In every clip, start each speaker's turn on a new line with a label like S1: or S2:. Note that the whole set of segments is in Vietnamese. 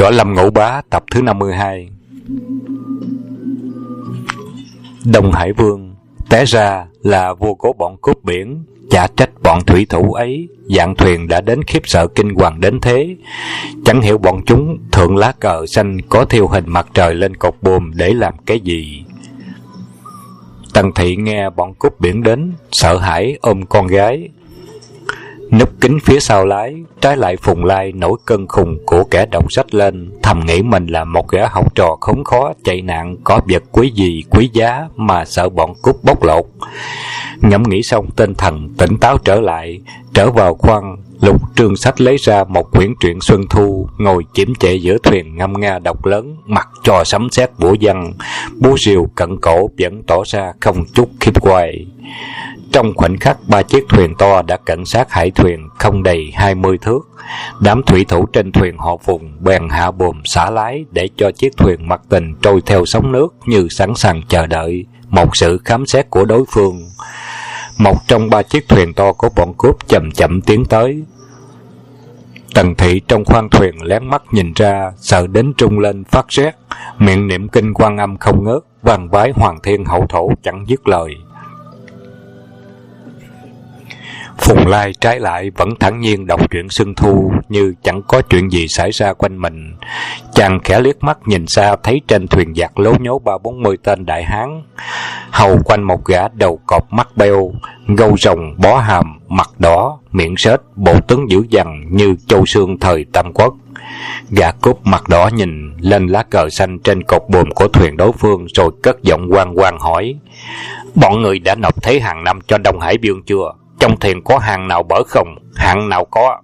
S1: Võ Lâm Ngũ Bá tập thứ 52. Đông Hải Vương té ra là vua của bọn cướp biển, chả trách bọn thủy thủ ấy dạng thuyền đã đến khiếp sợ kinh hoàng đến thế. Chẳng hiểu bọn chúng thượng lá cờ xanh có thiêu hình mặt trời lên cột buồm để làm cái gì. Tần Thị nghe bọn cướp biển đến, sợ hãi ôm con gái núp kính phía sau lái. Trái lại Phùng Lai nổi cơn khùng của kẻ đọc sách lên, thầm nghĩ mình là một gã học trò khốn khó chạy nạn có vật quý gì quý giá mà sợ bọn cướp bóc lột. Ngẫm nghĩ xong, tinh thần tỉnh táo trở lại, trở vào khoang lục trương sách, lấy ra một quyển truyện Xuân Thu, ngồi chiếm trệ giữa thuyền ngâm nga đọc lớn, mặc cho sấm sét bủa văng, búa rìu cận cổ vẫn tỏ ra không chút khiếp quay. Trong khoảnh khắc, 3 chiếc thuyền to đã cận sát hải thuyền không đầy 20 thước. Đám thủy thủ trên thuyền họ Phùng bèn hạ buồm xả lái để cho chiếc thuyền mặc tình trôi theo sóng nước, như sẵn sàng chờ đợi một sự khám xét của đối phương. Một trong 3 chiếc thuyền to của bọn cướp chậm chậm tiến tới. Tần Thị trong khoang thuyền lén mắt nhìn ra, sợ đến trung lên phát rét, miệng niệm kinh Quan Âm không ngớt, vang vái Hoàng Thiên Hậu Thổ chẳng dứt lời. Phùng Lai trái lại vẫn thản nhiên đọc truyện Xuân Thu như chẳng có chuyện gì xảy ra quanh mình. Chàng khẽ liếc mắt nhìn xa, thấy trên thuyền giặc lố nhố 30-40 tên đại hán, hầu quanh một gã đầu cọp mắt beo, gâu rồng bó hàm, mặt đỏ, miệng sết, bộ tướng dữ dằn như Châu Xương thời Tam Quốc. Gã cướp mặt đỏ nhìn lên lá cờ xanh trên cột buồm của thuyền đối phương, rồi cất giọng oang oang hỏi: "Bọn người đã nộp thuế hàng năm cho Đông Hải Vương chưa? Trong thuyền có hàng nào bở không? Hạng nào có?"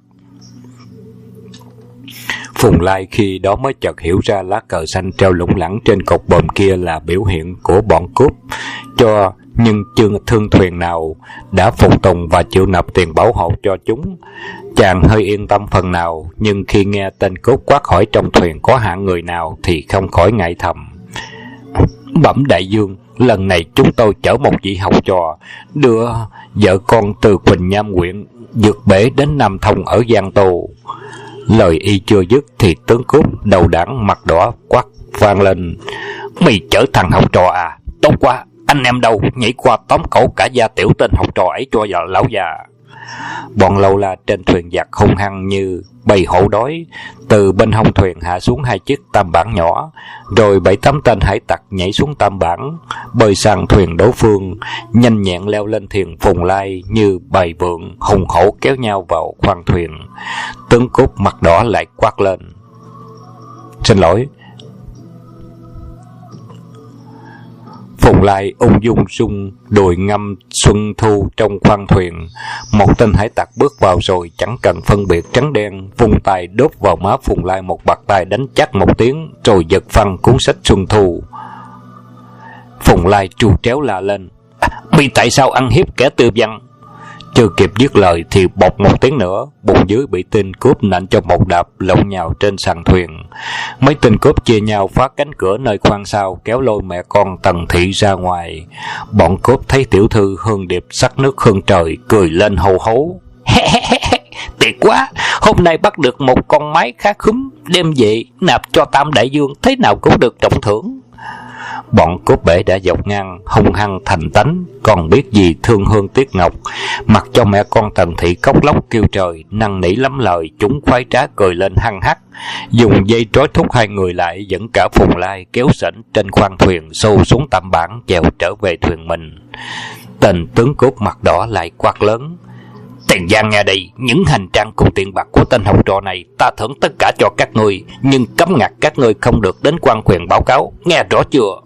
S1: Phùng Lai khi đó mới chợt hiểu ra lá cờ xanh treo lủng lẳng trên cột buồm kia là biểu hiện của bọn cướp cho, nhưng chưa thương thuyền nào đã phục tùng và chịu nộp tiền bảo hộ cho chúng. Chàng hơi yên tâm phần nào, nhưng khi nghe tên cướp quát hỏi trong thuyền có hạng người nào thì không khỏi ngại thầm: "Bẩm đại vương, lần này chúng tôi chở một vị học trò đưa vợ con từ Quỳnh Nham huyện vượt bể đến Nam Thông ở Giang Tô." Lời y chưa dứt thì tướng cướp đầu đảng mặt đỏ quát vang lên: "Mày chở thằng học trò à? Tốt quá, anh em đâu, nhảy qua tóm cổ cả gia tiểu tên học trò ấy cho lão già." Bọn lâu la trên thuyền giặc hung hăng như bầy hổ đói, từ bên hông thuyền hạ xuống 2 chiếc tam bản nhỏ, rồi 7-8 tên hải tặc nhảy xuống tam bản, bơi sang thuyền đối phương, nhanh nhẹn leo lên thuyền Phùng Lai như bầy vượn hùng hổ kéo nhau vào khoang thuyền. Tướng cướp mặt đỏ lại quát lên: "Xin lỗi." Phùng Lai ung dung sung đùi ngâm Xuân Thu trong khoang thuyền. Một tên hải tặc bước vào rồi chẳng cần phân biệt trắng đen, vung tay đốt vào má Phùng Lai một bạt tay đánh chát một tiếng, rồi giật phăng cuốn sách Xuân Thu. Phùng Lai trù tréo la lên: "Mi tại sao ăn hiếp kẻ tư văn?" Chưa kịp dứt lời thì bột một tiếng nữa, bụng dưới bị tên cướp nện cho một đạp, lộn nhào trên sàn thuyền. Mấy tên cướp chia nhau phá cánh cửa nơi khoang sau, kéo lôi mẹ con Tần Thị ra ngoài. Bọn cướp thấy tiểu thư Hương Điệp sắc nước hương trời, cười lên hô hố: "Tuyệt quá, hôm nay bắt được một con mái khá khúm, đem về nạp cho Tam đại vương, thế nào cũng được trọng thưởng." Bọn cướp bể đã dọc ngang, hung hăng thành tánh, còn biết gì thương hương tiếc ngọc, mặc cho mẹ con Tần Thị khóc lóc kêu trời, năn nỉ lắm lời. Chúng khoái trá cười lên hăng hắc, dùng dây trói thúc 2 người lại, dẫn cả Phùng Lai kéo sảnh trên khoang thuyền, xô xuống tam bản chèo trở về thuyền mình. Tên tướng cướp mặt đỏ lại quát lớn: "Tiền giang nghe đây, những hành trang cùng tiền bạc của tên học trò này ta thưởng tất cả cho các ngươi, nhưng cấm ngặt các ngươi không được đến quan quyền báo cáo, nghe rõ chưa?"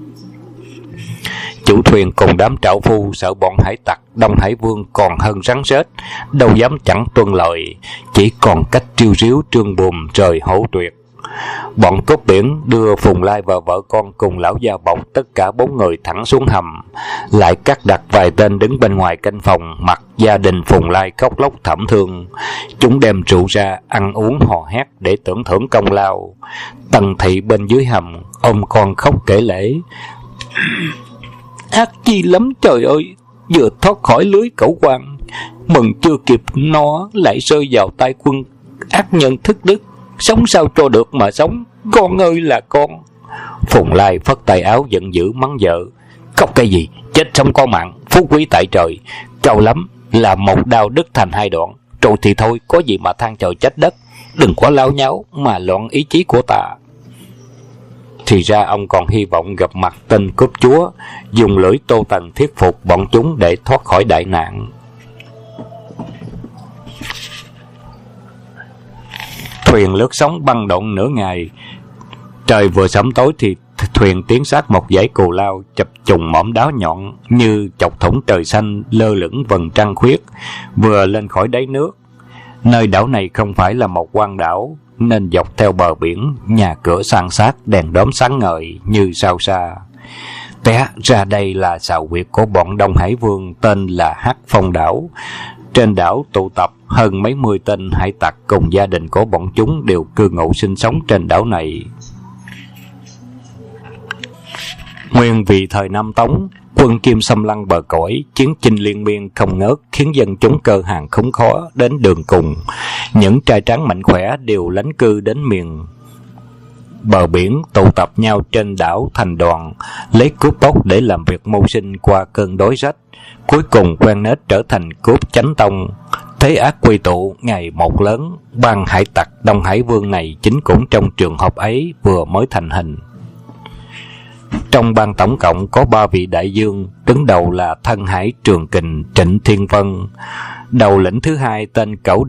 S1: Chủ thuyền cùng đám trạo phu sợ bọn hải tặc Đông Hải Vương còn hơn rắn rết, đâu dám chẳng tuân lời, chỉ còn cách triêu ríu trương buồm rời hổ tuyệt. Bọn cướp biển đưa Phùng Lai và vợ con cùng lão gia bọc tất cả 4 người thẳng xuống hầm, lại cắt đặt vài tên đứng bên ngoài canh phòng, mặc gia đình Phùng Lai khóc lóc thảm thương. Chúng đem rượu ra ăn uống hò hét để tưởng thưởng công lao. Tần Thị bên dưới hầm ôm con khóc kể lể: "Ác chi lắm trời ơi, vừa thoát khỏi lưới cẩu quan, mừng chưa kịp no lại rơi vào tay quân ác nhân thất đức, sống sao cho được mà sống, con ơi là con. Phùng Lai phất tay áo giận dữ mắng vợ. Khóc cái gì, chết sống có mạng, phú quý tại trời. Cao lắm là một đao đứt thành hai đoạn, rồi thì thôi, có gì mà than trời trách đất. Đừng có lao nháo mà loạn ý chí của ta. Thì ra ông còn hy vọng gặp mặt tên cướp chúa, dùng lưỡi Tô Tần thuyết phục bọn chúng để thoát khỏi đại nạn. Thuyền lướt sóng băng động nửa ngày. Trời vừa sẫm tối thì thuyền tiến sát một dãy cù lao chập trùng mỏm đá nhọn như chọc thủng trời xanh, lơ lửng vầng trăng khuyết vừa lên khỏi đáy nước. Nơi đảo này không phải là một quan đảo, nên dọc theo bờ biển, nhà cửa san sát, đèn đóm sáng ngời như sao xa. Té ra đây là xào huyệt của bọn Đông Hải Vương, tên là Hắc Phong đảo. Trên đảo tụ tập hơn mấy mươi tên hải tặc cùng gia đình của bọn chúng đều cư ngụ sinh sống trên đảo này. Nguyên vì thời Nam Tống, quân Kim xâm lăng bờ cõi, chiến chinh liên miên không ngớt, khiến dân chúng cơ hàng khốn khó đến đường cùng. Những trai tráng mạnh khỏe đều lánh cư đến miền bờ biển, tụ tập nhau trên đảo thành đoàn, lấy cướp bóc để làm việc mưu sinh qua cơn đói rách. Cuối cùng quen nết trở thành cướp chánh tông. Thế ác quy tụ ngày một lớn, bang hải tặc Đông Hải Vương này chính cũng trong trường hợp ấy vừa mới thành hình. Trong ban tổng cộng có 3 vị đại dương, đứng đầu là Thân Hải Trường Kình Trịnh Thiên Vân, đầu lĩnh thứ hai tên Cẩu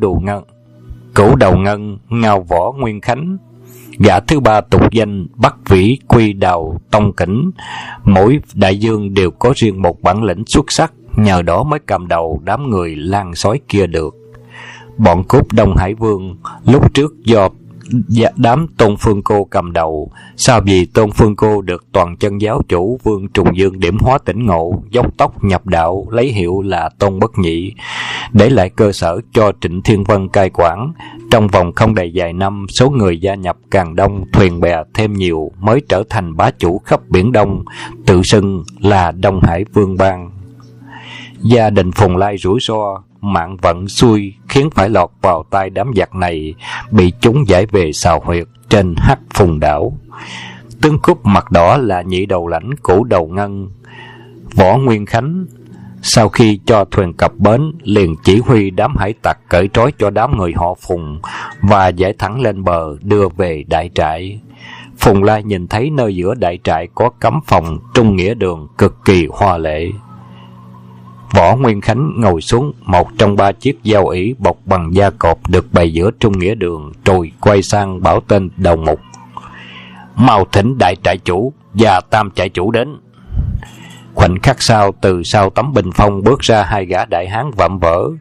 S1: Đầu Ngân Ngao Võ Nguyên Khánh, gã thứ ba tục danh Bắc Vĩ Quy Đào Tông Kỉnh. Mỗi đại dương đều có riêng một bản lĩnh xuất sắc, nhờ đó mới cầm đầu đám người lan sói kia được. Bọn cướp Đông Hải Vương lúc trước do đám Tôn Phương Cô cầm đầu, sau vì Tôn Phương Cô được toàn chân giáo chủ Vương Trùng Dương điểm hóa tỉnh ngộ, dốc tốc nhập đạo, lấy hiệu là Tôn Bất Nhị, để lại cơ sở cho Trịnh Thiên Vân cai quản. Trong vòng không đầy vài năm, số người gia nhập càng đông, thuyền bè thêm nhiều, mới trở thành bá chủ khắp Biển Đông, tự xưng là Đông Hải Vương bang. Gia đình Phùng Lai rủi ro, mạng vận xui, khiến phải lọt vào tay đám giặc này, bị chúng giải về xào huyệt trên Hắc Phùng đảo. Tướng cướp mặt đỏ là nhị đầu lãnh Cẩu Đầu Ngân Võ Nguyên Khánh. Sau khi cho thuyền cập bến, liền chỉ huy đám hải tặc cởi trói cho đám người họ Phùng và giải thẳng lên bờ đưa về đại trại. Phùng Lai nhìn thấy nơi giữa đại trại có cấm phòng Trung Nghĩa Đường cực kỳ hoa lệ. Võ Nguyên Khánh ngồi xuống một trong 3 chiếc giao ỷ bọc bằng da cọp được bày giữa Trung Nghĩa Đường, rồi quay sang bảo tên đầu mục: mau thỉnh đại trại chủ và tam trại chủ đến. Khoảnh khắc sau, từ sau tấm bình phong bước ra 2 gã đại hán vạm vỡ.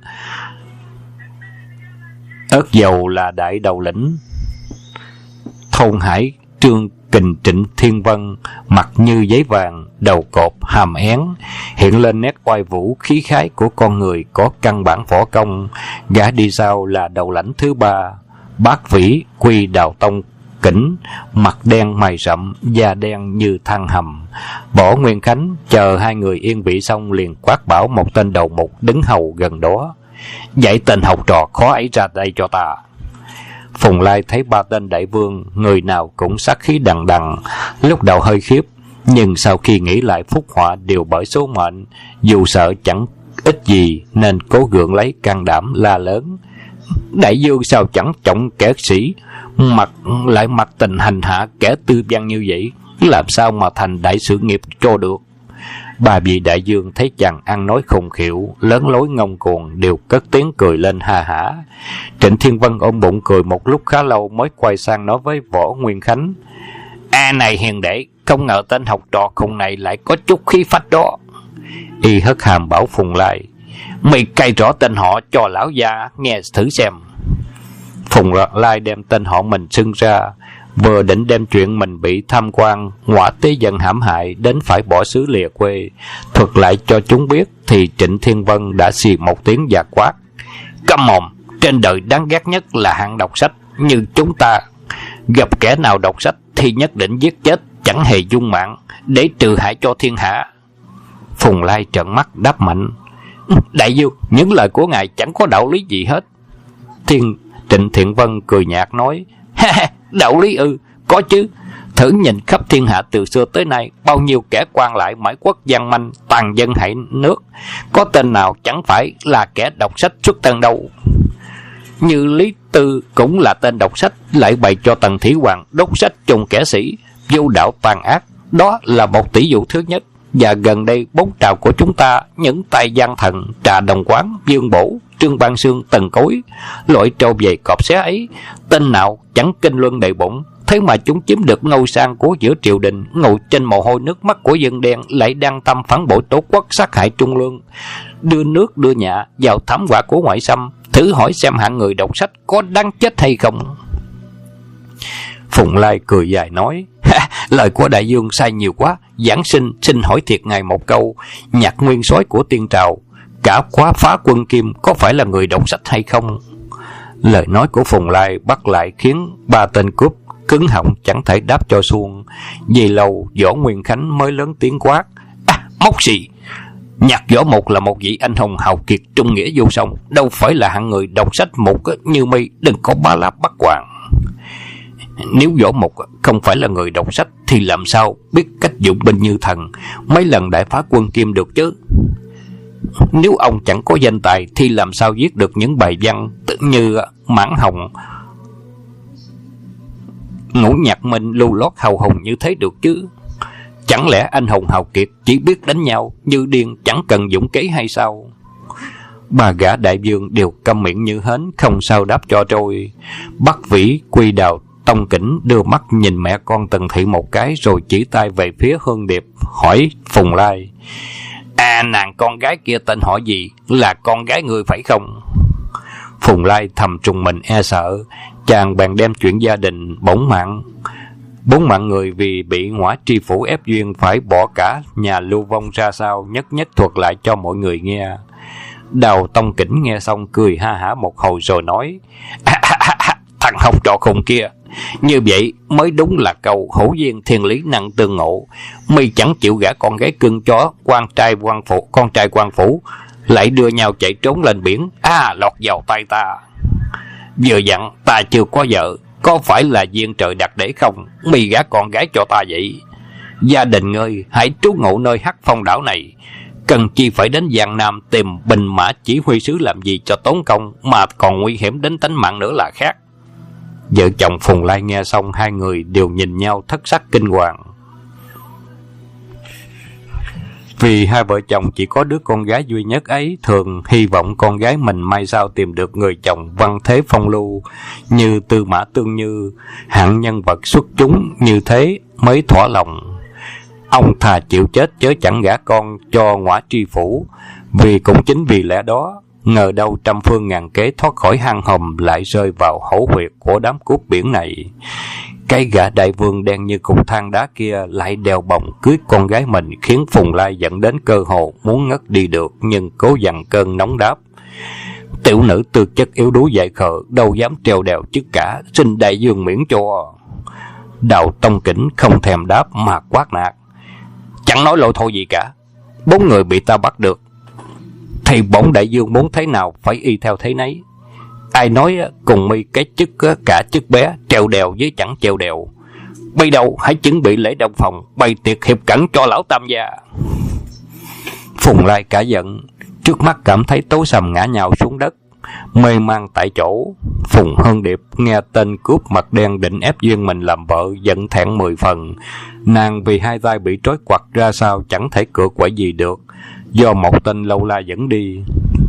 S1: Ớt dầu là đại đầu lĩnh Thôn Hải Trương Kình Trịnh Thiên Vân, mặt như giấy vàng, đầu cột hàm én, hiện lên nét oai vũ khí khái của con người có căn bản võ công. Gã đi sau là đầu lãnh thứ 3 Bác Vĩ Quy Đào Tông Kỉnh, mặt đen mày rậm, da đen như than hầm. Võ Nguyên Khánh chờ 2 người yên vị xong, liền quát bảo một tên đầu mục đứng hầu gần đó: dạy tên học trò khó ấy ra đây cho ta. Phùng Lai thấy 3 tên đại vương, người nào cũng sát khí đằng đằng, lúc đầu hơi khiếp, nhưng sau khi nghĩ lại phúc họa đều bởi số mệnh, dù sợ chẳng ích gì nên cố gượng lấy can đảm la lớn: đại vương sao chẳng trọng kẻ sĩ, lại mặc tình hành hạ kẻ tư văn như vậy, làm sao mà thành đại sự nghiệp cho được. 3 vị đại vương thấy chàng ăn nói khùng khịu, lớn lối ngông cuồng, đều cất tiếng cười lên ha hả. Trịnh Thiên Vân ôm bụng cười một lúc khá lâu mới quay sang nói với Võ Nguyên Khánh: này hiền đệ, không ngờ tên học trò khùng này lại có chút khí phách đó. Y hất hàm bảo Phùng Lai: mày cày rõ tên họ cho lão gia nghe thử xem. Phùng Lai đem tên họ mình xưng ra, vừa định đem chuyện mình bị tham quan, ngọa tế dân hãm hại đến phải bỏ xứ lìa quê thuật lại cho chúng biết, thì Trịnh Thiên Vân đã xì một tiếng và quát: câm mồm! Trên đời đáng ghét nhất là hạng đọc sách như chúng ta, gặp kẻ nào đọc sách thì nhất định giết chết, chẳng hề dung mạng, để trừ hại cho thiên hạ. Phùng Lai trợn mắt đáp mạnh: đại vương, những lời của ngài chẳng có đạo lý gì hết. Trịnh Thiên Vân cười nhạt nói:
S2: Đạo lý ư? Có chứ. Thử nhìn khắp thiên hạ từ xưa tới nay, bao nhiêu kẻ quan lại mãi quốc gian manh, tàn dân hại nước, có tên nào chẳng phải là kẻ đọc sách xuất thân đâu. Như Lý Tư cũng là tên đọc sách, lại bày cho Tần Thủy Hoàng đốt sách chung kẻ sĩ, vô đạo tàn ác. Đó là một tỷ dụ thứ nhất. Và gần đây bốn trào của chúng ta, những tay gian thần, Trà Đồng Quán, Dương Bổ, Trương Ban Sương, Tần Cối, loại trâu về cọp xé ấy, tên nào chẳng kinh luân đầy bụng. Thế mà chúng chiếm được ngôi sang của giữa triều đình, ngồi trên mồ hôi nước mắt của dân đen, lại đang tâm phản bội tổ quốc, sát hại trung lương, đưa nước đưa nhà vào thảm họa của ngoại xâm. Thử hỏi xem hạng người đọc sách có đáng chết hay không?
S1: Phùng Lai cười dài nói, lời của đại vương sai nhiều quá. Giảng sinh xin hỏi thiệt ngài một câu, Nhạc Nguyên Soái của Tiên Trào, cả khóa phá quân Kim, có phải là người đọc sách hay không? Lời nói của Phùng Lai bắt lại khiến ba tên cướp cứng họng chẳng thể đáp cho xuông. Vì lâu Võ Nguyên Khánh mới lớn tiếng quát, móc xì! Nhạc Võ Mục là một vị anh hùng hào kiệt, trung nghĩa vô song, đâu phải là hạng người đọc sách mục như mi, đừng có bá láp bắt quàng. Nếu Võ Mục không phải là người đọc sách thì làm sao biết cách dụng binh như thần, mấy lần đại phá quân Kim được chứ? Nếu ông chẳng có danh tài thì làm sao viết được những bài văn như Mãn Hồng, Ngũ Nhạc Minh lưu lót hào hùng như thế được chứ? Chẳng lẽ anh hùng hào kiệt chỉ biết đánh nhau như điên, chẳng cần dũng kế hay sao? Ba gã đại vương đều câm miệng như hến, không sao đáp cho trôi. Bắc Vĩ, Quy Đào, Tông Kỉnh đưa mắt nhìn mẹ con Tần Thị một cái, rồi chỉ tay về phía Hương Điệp, hỏi Phùng Lai, nàng con gái kia tên hỏi gì? Là con gái người phải không? Phùng Lai thầm trùng mình e sợ, chàng bèn đem chuyện gia đình bốn mạng người vì bị Ngõa Tri Phủ ép duyên phải bỏ cả nhà lưu vong ra sao, nhất nhất thuật lại cho mọi người nghe. Đào Tông Kỉnh nghe xong cười ha hả một hồi rồi nói, thằng học trò khùng kia, như vậy mới đúng là câu hữu duyên thiên lý năng tương ngộ. Mi chẳng chịu gả con gái cưng chó con trai quan phủ, lại đưa nhau chạy trốn lên biển, lọt vào tay ta. Vừa dặn ta chưa có vợ, có phải là duyên trời đặt để không? Mi gả con gái cho ta vậy? Gia đình ngươi hãy trú ngụ nơi Hắc Phong đảo này, cần chi phải đến Giang Nam tìm binh mã chỉ huy sứ làm gì cho tốn công, mà còn nguy hiểm đến tính mạng nữa là khác. Vợ chồng Phùng Lai nghe xong, hai người đều nhìn nhau thất sắc kinh hoàng. Vì hai vợ chồng chỉ có đứa con gái duy nhất ấy, thường hy vọng con gái mình mai sau tìm được người chồng văn thế phong lưu như Tư Mã Tương Như, hạng nhân vật xuất chúng như thế mới thỏa lòng. Ông thà chịu chết chớ chẳng gả con cho Ngõa Tri Phủ. Vì cũng chính vì lẽ đó, ngờ đâu trăm phương ngàn kế thoát khỏi hang hòm lại rơi vào hổ huyệt của đám cướp biển này. Cái gã đại vương đen như cục than đá kia lại đèo bồng cưới con gái mình, khiến Phùng Lai dẫn đến cơ hồ muốn ngất đi được, nhưng cố dằn cơn nóng đáp. Tiểu nữ tư chất yếu đuối dại khờ, đâu dám trèo đèo chức cả, xin đại vương miễn cho. Đào Tông Kỉnh không thèm đáp mà quát nạt, chẳng nói lôi thôi gì cả. 4 người bị ta bắt được thì bổn đại vương muốn thế nào phải y theo thế nấy. Ai nói cùng mi cái chức cả chức bé, trèo đèo với chẳng trèo đèo. Bây đầu hãy chuẩn bị lễ đồng phòng, bày tiệc hiệp cẩn cho lão tam gia. Phùng Lai cả giận, trước mắt cảm thấy tối sầm ngã nhào xuống đất, mê man tại chỗ. Phùng Hương Điệp nghe tên cướp mặt đen định ép duyên mình làm vợ, giận thẹn 10 phần. Nàng vì hai tay bị trói quặt ra sao chẳng thể cựa quậy gì được, do một tên lâu la dẫn đi.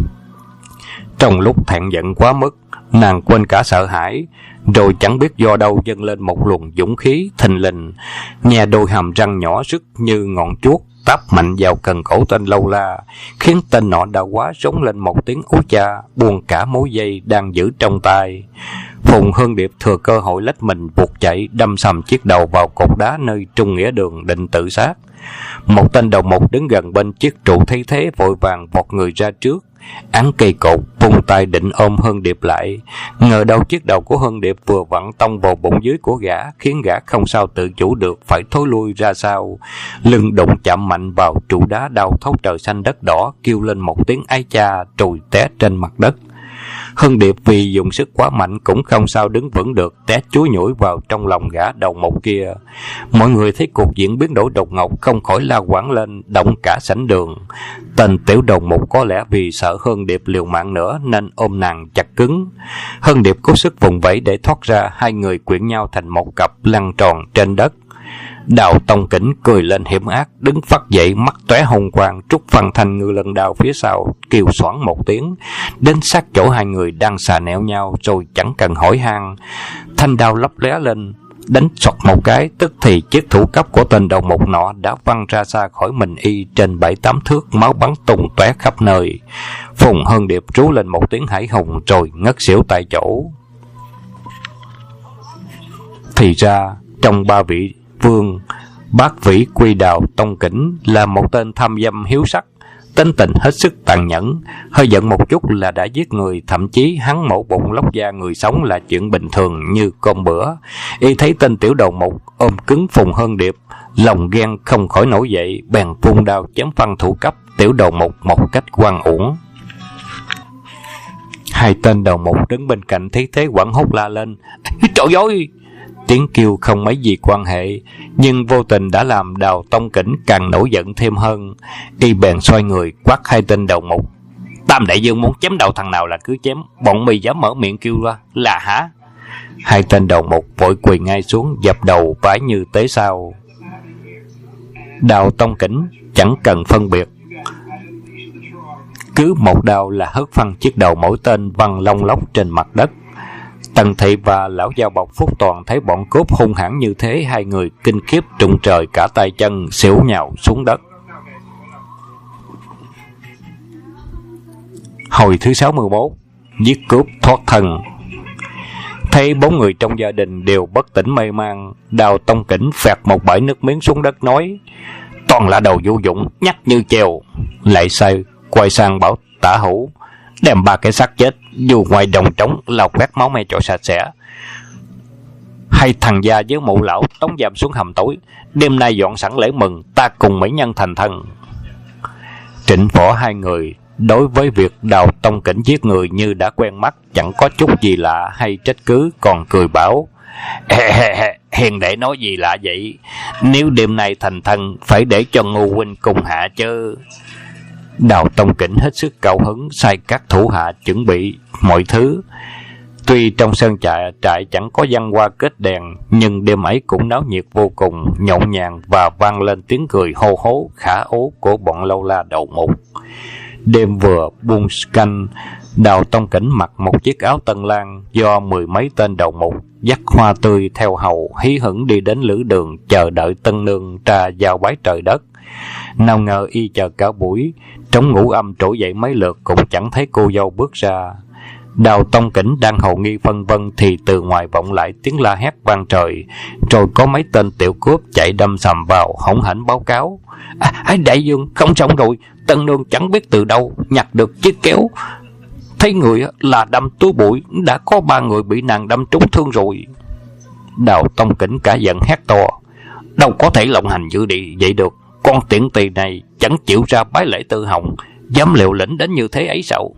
S1: Trong lúc thẹn giận quá mức, nàng quên cả sợ hãi, rồi chẳng biết do đâu dâng lên một luồng dũng khí thình lình, nghe đôi hàm răng nhỏ rứt như ngọn chuốt táp mạnh vào cần cổ tên lâu la, khiến tên nọ đã quá rống lên một tiếng ú cha, buông cả mối dây đang giữ trong tay. Phùng Hương Điệp thừa cơ hội lách mình vụt chạy, đâm sầm chiếc đầu vào cột đá nơi trung nghĩa đường định tự sát. Một tên đầu mục đứng gần bên chiếc trụ thấy thế vội vàng vọt người ra trước, án cây cột, vung tay định ôm Hương Điệp lại. Ngờ đâu chiếc đầu của Hương Điệp vừa vặn tông vào bụng dưới của gã, khiến gã không sao tự chủ được phải thối lui ra sau. Lưng đụng chạm mạnh vào trụ đá, đau thấu trời xanh đất đỏ, kêu lên một tiếng ái cha, trùi té trên mặt đất. Hưng Điệp vì dùng sức quá mạnh cũng không sao đứng vững được, té chúi nhủi vào trong lòng gã đầu mục kia. Mọi người thấy cuộc diễn biến đổi đột ngột không khỏi la quảng lên, động cả sảnh đường. Tên tiểu đầu mục có lẽ vì sợ Hưng Điệp liều mạng nữa nên ôm nàng chặt cứng. Hưng Điệp cố sức vùng vẫy để thoát ra, hai người quyện nhau thành một cặp lăn tròn trên đất. Đào Tông Kỉnh cười lên hiểm ác, đứng phắt dậy, mắt tóe hồng quang, trút Văn Thanh ngư lần đao phía sau, kêu xoảng một tiếng, đến sát chỗ hai người đang xà nẹo nhau, rồi chẳng cần hỏi han, thanh đao lấp lóe lên, đánh xoặt một cái, tức thì chiếc thủ cấp của tên đầu mục nọ đã văng ra xa khỏi mình y trên 7-8 thước, máu bắn tung tóe khắp nơi. Phùng Hân Điệp rú lên một tiếng hải hùng rồi ngất xỉu tại chỗ. Thì ra trong ba vị vương, Bác Vĩ Quy Đào Tông Kỉnh là một tên tham dâm hiếu sắc, tính tình hết sức tàn nhẫn, hơi giận một chút là đã giết người, thậm chí hắn mổ bụng lóc da người sống là chuyện bình thường như cơm bữa. Y thấy tên tiểu đầu mục ôm cứng Phùng Hân Điệp, lòng ghen không khỏi nổi dậy, bèn vung đao chém phăng thủ cấp tiểu đầu mục một cách oan uổng. Hai tên đầu mục đứng bên cạnh thấy thế hoảng hốt la lên: "Trời ơi!" Tiếng kêu không mấy gì quan hệ, nhưng vô tình đã làm Đào Tông Kỉnh càng nổi giận thêm hơn. Y bèn xoay người quát hai tên đầu mục: "Tam đại dương muốn chém đầu thằng nào là cứ chém, bọn mày dám mở miệng kêu ra là hả?" Hai tên đầu mục vội quỳ ngay xuống, dập đầu vái như tế sao. Đào Tông Kỉnh chẳng cần phân biệt, cứ một đao là hất phăng chiếc đầu mỗi tên văng lông lốc trên mặt đất. Tần Thị và lão giao bọc Phúc Toàn thấy bọn cướp hung hãn như thế, hai người kinh khiếp trụng trời cả tay chân, xỉu nhào xuống đất. Hồi thứ 61, giết cướp thoát thân. Thấy bốn người trong gia đình đều bất tỉnh mê man, Đào Tông Kỉnh phẹt một bãi nước miếng xuống đất nói: "Toàn là đầu vô dụng, nhắc như treo." Lại say quay sang bảo Tả Hữu: "Đem ba cái xác chết dù ngoài đồng trống lau quét máu me cho sạch sẽ. Hay thằng gia với mụ lão tống giam xuống hầm tối, đêm nay dọn sẵn lễ mừng, ta cùng mỹ nhân thành thân." Trịnh Phổ hai người đối với việc Đào Tông Kỉnh giết người như đã quen mắt, chẳng có chút gì lạ hay trách cứ, còn cười bảo: "Hiền đệ nói gì lạ vậy? Nếu đêm nay thành thân phải để cho Ngô huynh cùng hạ chứ." Đào Tông Kỉnh hết sức cao hứng, sai các thủ hạ chuẩn bị mọi thứ. Tuy trong sân trại chẳng có văn hoa kết đèn, nhưng đêm ấy cũng náo nhiệt vô cùng, nhộn nhàng và vang lên tiếng cười hô hố khả ố của bọn lâu la đầu mục. Đêm vừa buông canh, Đào Tông Kỉnh mặc một chiếc áo tân lang do 10 mấy tên đầu mục dắt hoa tươi theo hầu hí hửng đi đến lữ đường chờ đợi tân nương trà giao bái trời đất. Nào ngờ y chờ cả buổi, trống ngủ âm trỗi dậy mấy lượt cũng chẳng thấy cô dâu bước ra. Đào Tông Kỉnh đang hầu nghi phân vân thì từ ngoài vọng lại tiếng la hét vang trời, rồi có mấy tên tiểu cướp chạy đâm sầm vào, hỗn hển báo cáo: Đại dương, không xong rồi, tân nương chẳng biết từ đâu nhặt được chiếc kéo, thấy người là đâm túi bụi, đã có 3 người bị nàng đâm trúng thương rồi." Đào Tông Kỉnh cả giận hét to: "Đâu có thể lộng hành dữ đi vậy được, con tiện tỳ này chẳng chịu ra bái lễ tự hồng, dám liều lĩnh đến như thế ấy sao?"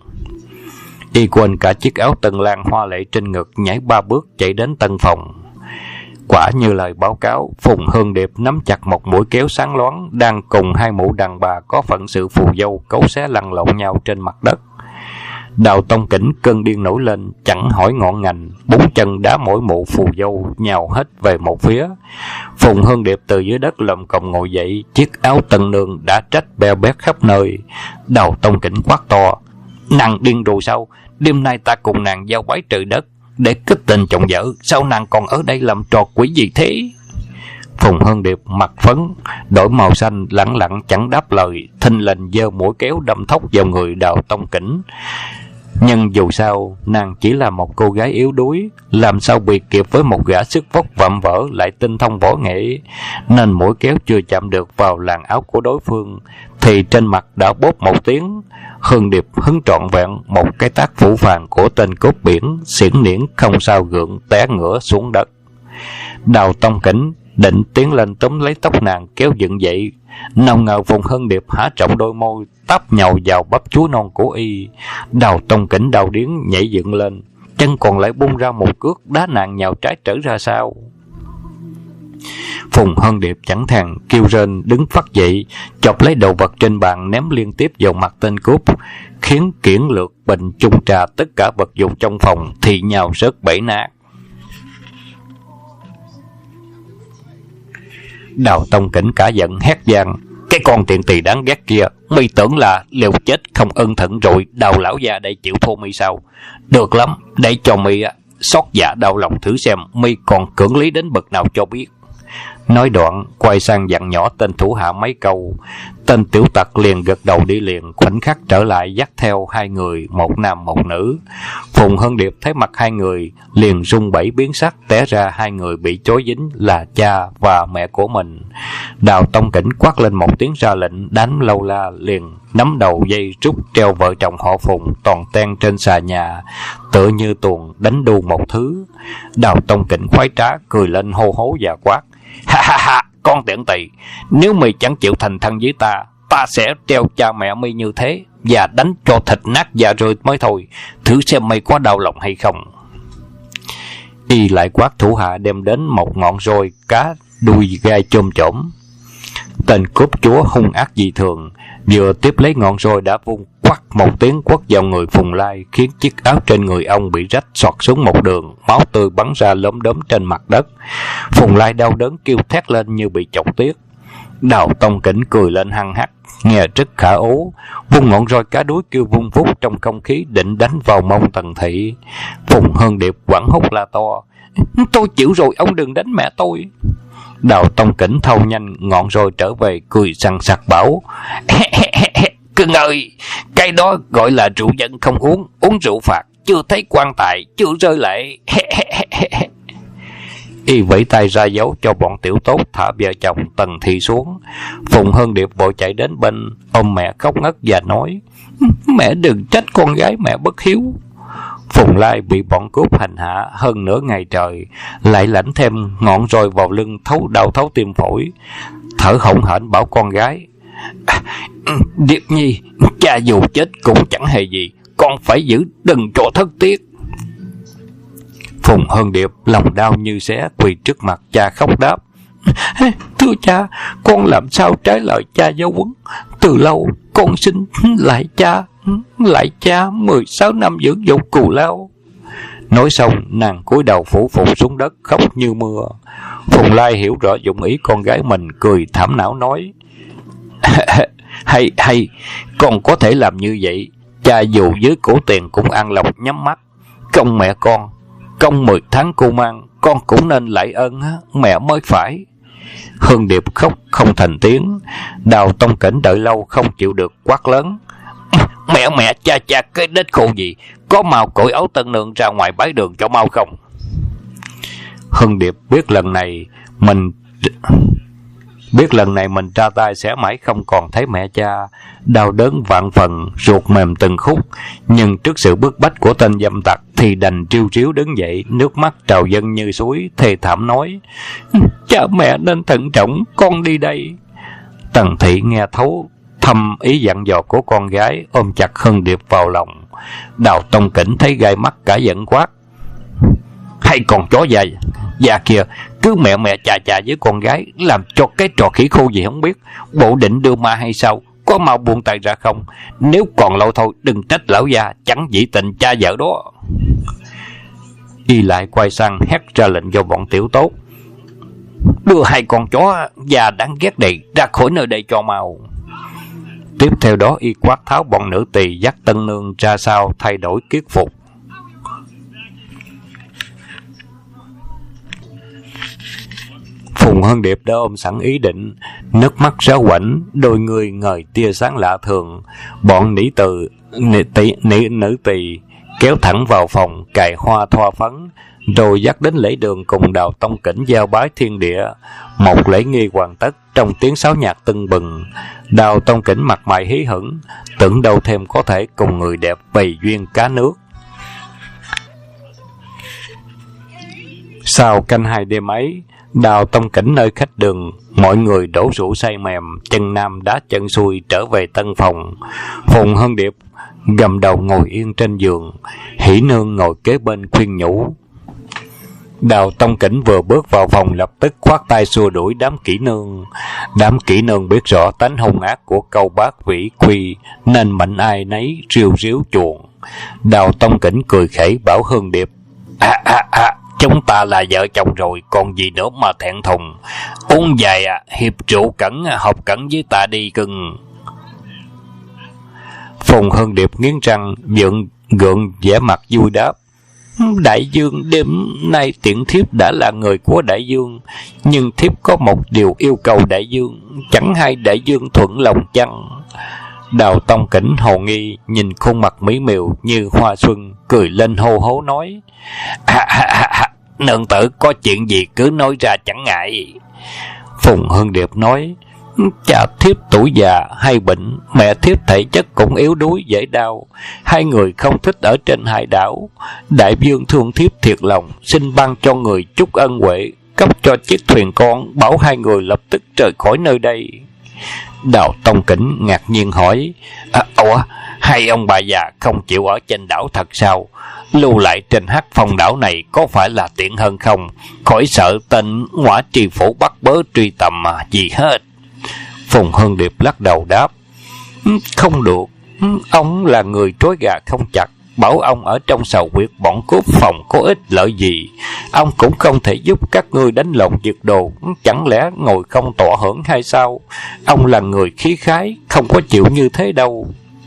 S1: Y quên cả chiếc áo tân lang hoa lệ trên ngực, nhảy 3 bước chạy đến tân phòng. Quả như lời báo cáo, Phùng Hương Điệp nắm chặt một mũi kéo sáng loáng, đang cùng hai mụ đàn bà có phận sự phù dâu cấu xé lăn lộn nhau trên mặt đất. Đào Tông Kỉnh cơn điên nổi lên, chẳng hỏi ngọn ngành, 4 chân đá mỗi mụ phù dâu nhào hết về một phía. Phùng Hương Điệp từ dưới đất lồm cồm ngồi dậy, chiếc áo tân nương đã trách beo bét khắp nơi. Đào Tông Kỉnh quát to: "Nàng điên rồi sao? Đêm nay ta cùng nàng giao bái trời đất để kết tình chồng vợ, sao nàng còn ở đây làm trò quỷ gì thế?" Phùng Hân Điệp mặt phấn đổi màu xanh, lẳng lặng chẳng đáp lời, thình lình giơ mũi kéo đâm thốc vào người Đào Tông Kỉnh. Nhưng dù sao nàng chỉ là một cô gái yếu đuối, làm sao bị kịp với một gã sức vóc vạm vỡ lại tinh thông võ nghệ, nên mũi kéo chưa chạm được vào làn áo của đối phương thì trên mặt đã bốp một tiếng. Hương Điệp hứng trọn vẹn một cái tác phủ phàng của tên cướp biển, xiển niễn không sao gượng té ngửa xuống đất. Đào Tông Kỉnh
S2: định tiến lên túm lấy tóc nàng kéo dựng dậy. Nào ngờ Phùng Hân Điệp há trọng đôi môi táp nhào vào bắp chuối non của y. Đào Tông Kỉnh đau điếng nhảy dựng lên, chân còn lại bung ra một cước đá nàng nhào trái trở ra sau. Phùng Hân Điệp chẳng thèm kêu rên, đứng phắt dậy, chộp lấy đồ vật trên bàn ném liên tiếp vào mặt tên cướp, khiến kiển lược, bình, chung trà, tất cả vật dụng trong phòng thì nhào rớt bể nát. Đào Tông Kỉnh cả giận hét vang: "Cái con tiện tỳ đáng ghét kia, mi tưởng là liều chết không ân thận rồi Đào lão gia đây chịu thua mi sao? Được lắm, để cho mi xót dạ đau lòng thử xem mi còn cưỡng lý đến bậc nào cho biết." Nói đoạn quay sang dặn nhỏ tên thủ hạ mấy câu. Tên tiểu tặc liền gật đầu đi liền, khoảnh khắc trở lại dắt theo hai người, một nam một nữ. Phùng Hân Điệp thấy mặt hai người liền run bẩy biến sắc, té ra hai người bị chối dính là cha và mẹ của mình. Đào Tông Kỉnh quát lên một tiếng ra lệnh, đánh lâu la liền nắm đầu dây trúc treo vợ chồng họ Phùng toàn ten trên xà nhà, tựa như tuồng đánh đu một thứ. Đào Tông Kỉnh khoái trá cười lên hô hố và quát: "Ha ha ha, con tiện tỳ, nếu mày chẳng chịu thành thân với ta, ta sẽ treo cha mẹ mày như thế và đánh cho thịt nát da rơi mới thôi, thử xem mày có đau lòng hay không." Y lại quát thủ hạ đem đến một ngọn roi cá đuôi gai chôm chổm. Tên cướp chúa hung ác dị thường, vừa tiếp lấy ngọn roi đã vung quắt một tiếng quất vào người Phùng Lai, khiến chiếc áo trên người ông bị rách xoạt xuống một đường, máu tươi bắn ra lốm đốm trên mặt đất. Phùng Lai đau đớn kêu thét lên như bị chọc tiết. Đào Tông Kỉnh cười lên hăng hắc, nghe rất khả ố, vung ngọn roi cá đuối kêu vung vút trong không khí định đánh vào mông Tần Thị. Phùng Hân Điệp hoảng hốt la to: "Tôi chịu rồi, ông đừng đánh mẹ tôi." Đào Tông Kỉnh thâu nhanh ngọn roi trở về, cười sằng sặc bảo: "Cưng ơi, cái đó gọi là rượu dân không uống, uống rượu phạt, chưa thấy quan tài, chưa rơi lệ." Y vẫy tay ra dấu cho bọn tiểu tốt thả vợ chồng Tần Thị xuống. Phùng Hân Điệp vội chạy đến bên, ôm mẹ khóc ngất và nói: "Mẹ đừng trách con gái mẹ bất hiếu." Phùng Lai bị bọn cướp hành hạ hơn nửa ngày trời, lại lãnh thêm ngọn roi vào lưng thấu đau thấu tim phổi, thở hổn hển bảo con gái: "Điệp nhi, cha dù chết cũng chẳng hề gì, con phải giữ đừng cho thất tiếc." Phùng Hân Điệp lòng đau như xé quỳ trước mặt cha khóc đáp: "Thưa cha, con làm sao trái lời cha giáo huấn. Từ lâu con xin lại cha 16 năm dưỡng dục cù lao." Nói xong nàng cúi đầu phủ phục xuống đất khóc như mưa. Phùng Lai hiểu rõ dụng ý con gái mình, cười thảm não nói: hay con có thể làm như vậy. Cha dù với cổ tiền cũng an lòng nhắm mắt. Công mẹ con, công 10 tháng cô mang, con cũng nên lại ơn mẹ mới phải." Hương Điệp khóc không thành tiếng. Đào Tông Kỉnh đợi lâu không chịu được quát lớn: Mẹ, cha cái đết khổ gì, có mau cởi áo tân nương ra ngoài bái đường cho mau không?" Hương Điệp biết lần này mình ra tay sẽ mãi không còn thấy mẹ cha, đau đớn vạn phần, ruột mềm từng khúc, nhưng trước sự bức bách của tên dâm tặc thì đành triêu triếu đứng dậy, nước mắt trào dâng như suối, thê thảm nói: "Cha mẹ nên thận trọng, con đi đây." Tần Thị nghe thấu thâm ý dặn dò của con gái, ôm chặt Hân Điệp vào lòng. Đào Tông Kỉnh thấy gai mắt cả giận quát: "Hay còn chó già kìa, cứ mẹ cha với con gái, làm cho cái trò khỉ khô gì không biết, bộ định đưa ma hay sao? Có mau buông tay ra không? Nếu còn lâu thôi đừng trách lão già chẳng dĩ tình cha vợ đó." Y lại quay sang hét ra lệnh cho bọn tiểu tốt: "Đưa hai con chó già đáng ghét này ra khỏi nơi đây cho mau." Tiếp theo đó y quát tháo bọn nữ tỳ dắt tân nương ra sau thay đổi kiết phục. Phùng Hân Điệp đã ôm sẵn ý định, nước mắt ráo quảnh, đôi người ngời tia sáng lạ thường. Bọn nữ tỳ kéo thẳng vào phòng, cài hoa thoa phấn, rồi dắt đến lễ đường cùng Đào Tông Kỉnh giao bái thiên địa. Một lễ nghi hoàn tất trong tiếng sáo nhạc tưng bừng. Đào Tông Kỉnh mặt mày hí hửng, tưởng đâu thêm có thể cùng người đẹp bày duyên cá nước. Sau canh 2 đêm ấy,
S1: Đào Tông Kỉnh nơi khách đường, mọi người đổ rượu say mềm, chân nam đá chân xuôi trở về tân phòng. Phùng Hân Điệp gầm đầu ngồi yên trên giường, Hỷ Nương ngồi kế bên khuyên nhủ. Đào Tông Kỉnh vừa bước vào phòng lập tức khoát tay xua đuổi đám kỹ nương. Đám kỹ nương biết rõ tánh hung ác của câu bác vĩ quy, nên mạnh ai nấy riu ríu chuộng. Đào Tông Kỉnh cười khẩy bảo Hương Điệp: chúng ta là vợ chồng rồi, còn gì nữa mà thẹn thùng. Uống vài hiệp rượu cẩn, học cẩn với ta đi cưng. Phùng Hân Điệp nghiến răng, gượng vẻ mặt vui đáp: đại dương, đêm nay tiện thiếp đã là người của đại dương, nhưng thiếp có một điều yêu cầu đại dương, chẳng hay đại dương thuận lòng chăng? Đào Tông Kỉnh hồ nghi nhìn khuôn mặt mỹ miều như hoa xuân, cười lên hô hố nói: nương tử có chuyện gì cứ nói ra chẳng ngại. Phùng Hân Điệp nói: cha thiếp tuổi già hay bệnh, mẹ thiếp thể chất cũng yếu đuối dễ đau, hai người không thích ở trên hải đảo. Đại vương thương thiếp thiệt lòng, xin ban cho người chút ân huệ, cấp cho chiếc thuyền con, bảo hai người lập tức rời khỏi nơi đây. Đào Tông Kỉnh ngạc nhiên hỏi: hai ông bà già không chịu ở trên đảo thật sao? Lưu lại trên Hắc Phong đảo này có phải là tiện hơn không? Khỏi sợ tên Ngõa Tri Phủ bắt bớ truy tầm gì hết. Phùng Hân Điệp lắc đầu đáp: không được, ông là người trói gà không chặt, bảo ông ở trong sầu huyệt bọn cướp phòng có ích lợi gì. Ông cũng không thể giúp các ngươi đánh lộn giật đồ, chẳng lẽ ngồi không tọa hưởng hay sao? Ông là người khí khái, không có chịu như thế đâu.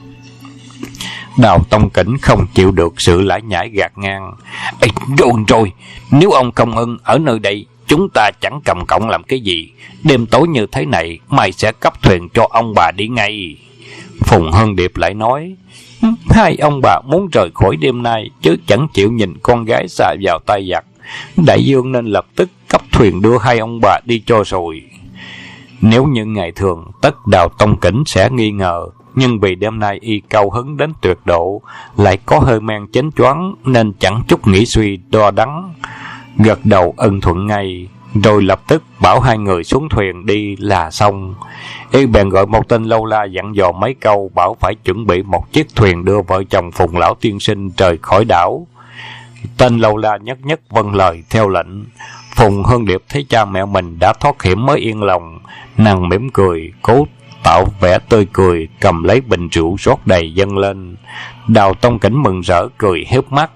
S1: Đào Tông Kỉnh không chịu được sự lải nhải gạt ngang: rồi, nếu ông không ưng ở nơi đây, chúng ta chẳng cầm cọng làm cái gì. Đêm tối như thế này, mày sẽ cấp thuyền cho ông bà đi ngay. Phùng Hân Điệp lại nói: hai ông bà muốn rời khỏi đêm nay, chứ chẳng chịu nhìn con gái xa vào tay giặc. Đại dương nên lập tức cấp thuyền đưa hai ông bà đi cho rồi. Nếu như ngày thường, tất Đào Tông Kỉnh sẽ nghi ngờ, nhưng vì đêm nay y cao hứng đến tuyệt độ, lại có hơi men chánh choáng, nên chẳng chút nghĩ suy đo đắn, gật đầu ân thuận ngay, rồi lập tức bảo hai người xuống thuyền đi là xong. Y bèn gọi một tên lâu la dặn dò mấy câu, bảo phải chuẩn bị một chiếc thuyền đưa vợ chồng Phùng lão tiên sinh rời khỏi đảo. Tên lâu la nhất nhất vâng lời theo lệnh. Phùng Hân Điệp thấy cha mẹ mình đã thoát hiểm mới yên lòng, nàng mỉm cười, cố tạo vẻ tươi cười, cầm lấy bình rượu rót đầy dâng lên. Đào Tông Kỉnh mừng rỡ cười hiếp mắt,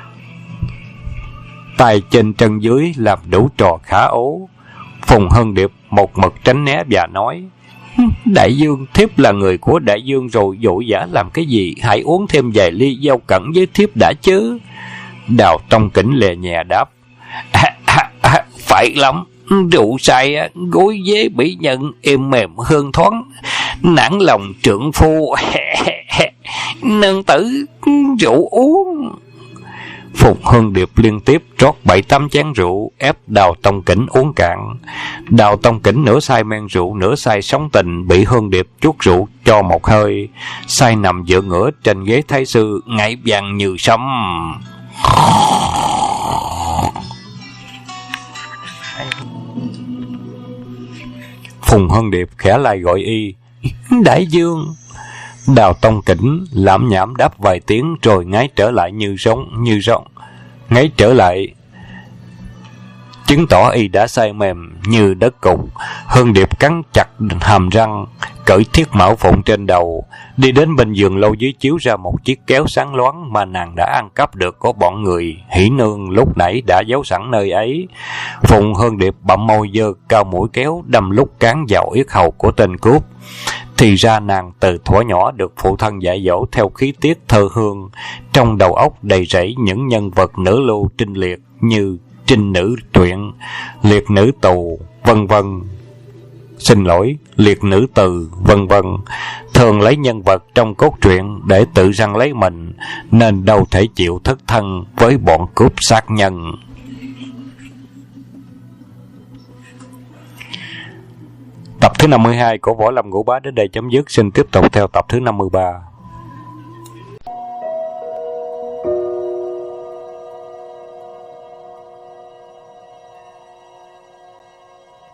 S1: tay trên chân dưới làm đủ trò khả ố. Phùng Hân Điệp một mực tránh né và nói: đại dương, thiếp là người của đại dương rồi, vội vã làm cái gì? Hãy uống thêm vài ly dâu cẩn với thiếp đã chứ. Đào Tông Kỉnh lè nhẹ đáp: phải lắm, rượu say gối ghế mỹ nhân êm mềm hương thoáng, nản lòng trượng phu. Nương tử, rượu uống. Phùng Hân Điệp liên tiếp rót 7-8 chén rượu, ép Đào Tông Kỉnh uống cạn. Đào Tông Kỉnh nửa say men rượu, nửa say sóng tình, bị Hân Điệp chuốt rượu cho một hơi, say nằm dựa ngửa trên ghế thái sư, ngải vàng như sấm. Phùng Hân Điệp khẽ lại gọi y: đại dương. Đào Tông Kỉnh lảm nhảm đáp vài tiếng rồi ngáy trở lại như rống, ngáy trở lại, chứng tỏ y đã say mềm như đất cục. Hân Điệp cắn chặt hàm răng, cởi thiết mão phụng trên đầu, đi đến bên giường lâu dưới chiếu ra một chiếc kéo sáng loáng mà nàng đã ăn cắp được của bọn người Hỷ Nương lúc nãy đã giấu sẵn nơi ấy. Phùng Hân Điệp bặm môi giơ cao mũi kéo đâm lúc cán vào yết hầu của tên cướp. Thì ra nàng từ thuở nhỏ được phụ thân dạy dỗ theo khí tiết thơ hương, trong đầu óc đầy rẫy những nhân vật nữ lưu trinh liệt như trinh nữ truyện, liệt nữ tù, vân vân. Liệt nữ từ, vân vân. Thường lấy nhân vật trong cốt truyện để tự răng lấy mình, nên đâu thể chịu thất thân với bọn cướp sát nhân. Tập thứ 52 của Võ Lâm Ngũ Bá đến đây chấm dứt. Xin tiếp tục theo tập thứ 53.